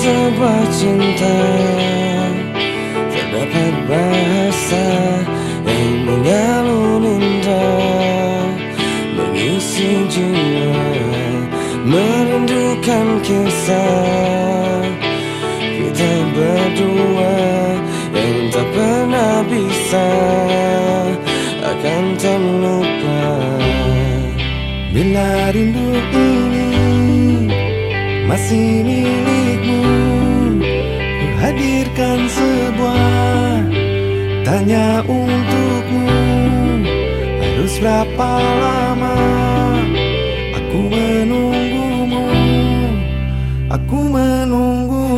sebuah cinta terdapat bahasa yang mengalun indah, mengisi jiwa, merindukan kisah kita berdua yang tak pernah bisa akan terlupa. Bila rindu ini masih milikmu, ku hadirkan sebuah tanya untukmu. Harus berapa lama aku menunggumu, aku menunggumu.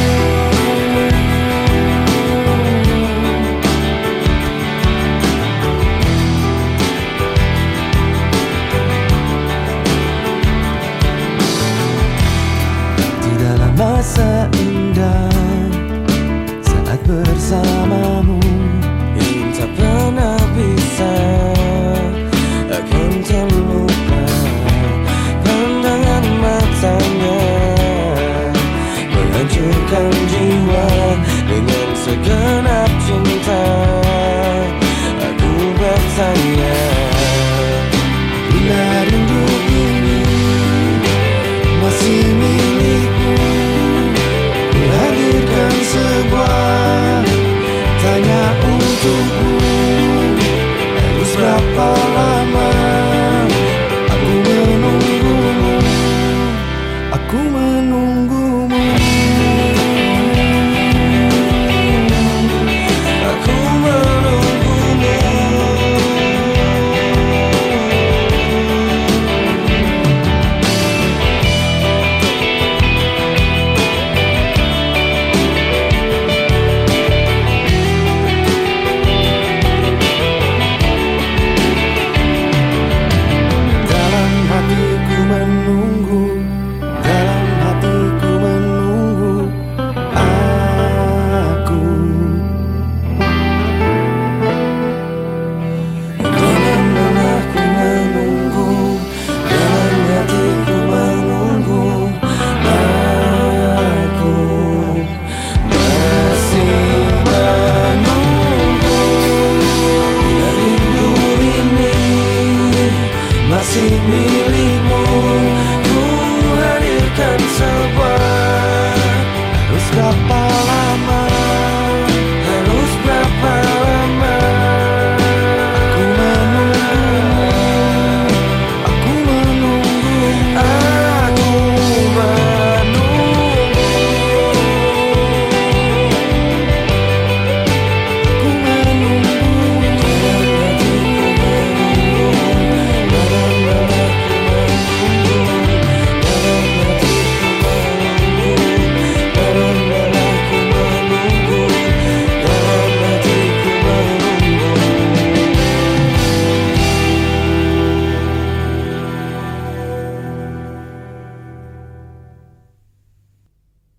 Tidaklah masa indah saat bersamamu yang tak pernah bisa akan terlupa. Pandangan matanya menghancurkan jiwa.